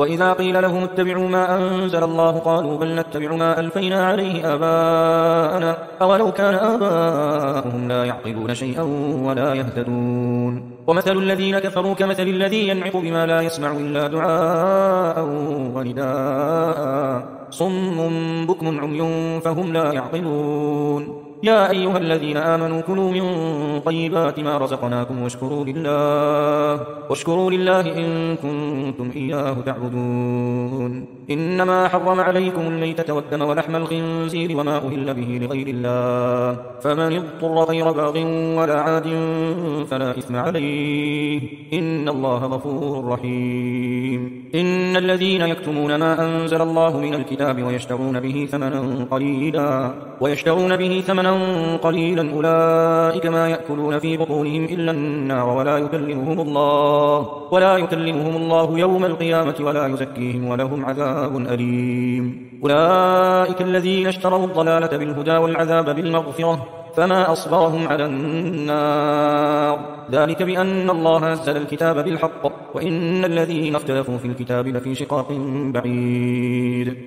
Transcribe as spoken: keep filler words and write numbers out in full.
وإذا قيل لهم اتبعوا ما أنزل الله قالوا بل نتبع ما ألفينا عليه آباءنا أولو كان آباؤهم لا يعقلون شيئا ولا يهتدون ومثل الذين كفروا كمثل الذي ينعق بما لا يسمع إلا دعاء ونداء صم بكم عمي فهم لا يعقلون يا أيها الذين آمنوا كلوا من طيبات ما رزقناكم واشكروا لله واشكروا لله إن كنتم إياه تعبدون إنما حرم عليكم الميتة والدم ولحم الخنزير وما أهل به لغير الله فمن اضطر غير باغ ولا عاد فلا إثم عليه إن الله غفور رحيم إن الذين يكتمون ما أنزل الله من الكتاب ويشترون به ثمنا قليلا ويشترون به ثمنا قليلا أولئك ما يأكلون في بطونهم إلا النار ولا يكلمهم الله ولا يكلمهم الله يوم القيامة ولا يزكيهم ولهم عذاب أليم أولئك الذين اشتروا الضلالة بالهدى والعذاب بالمغفرة فما أصبرهم على النار ذلك بأن الله نزل الكتاب بالحق وإن الذين اختلفوا في الكتاب لفي شقاق بعيد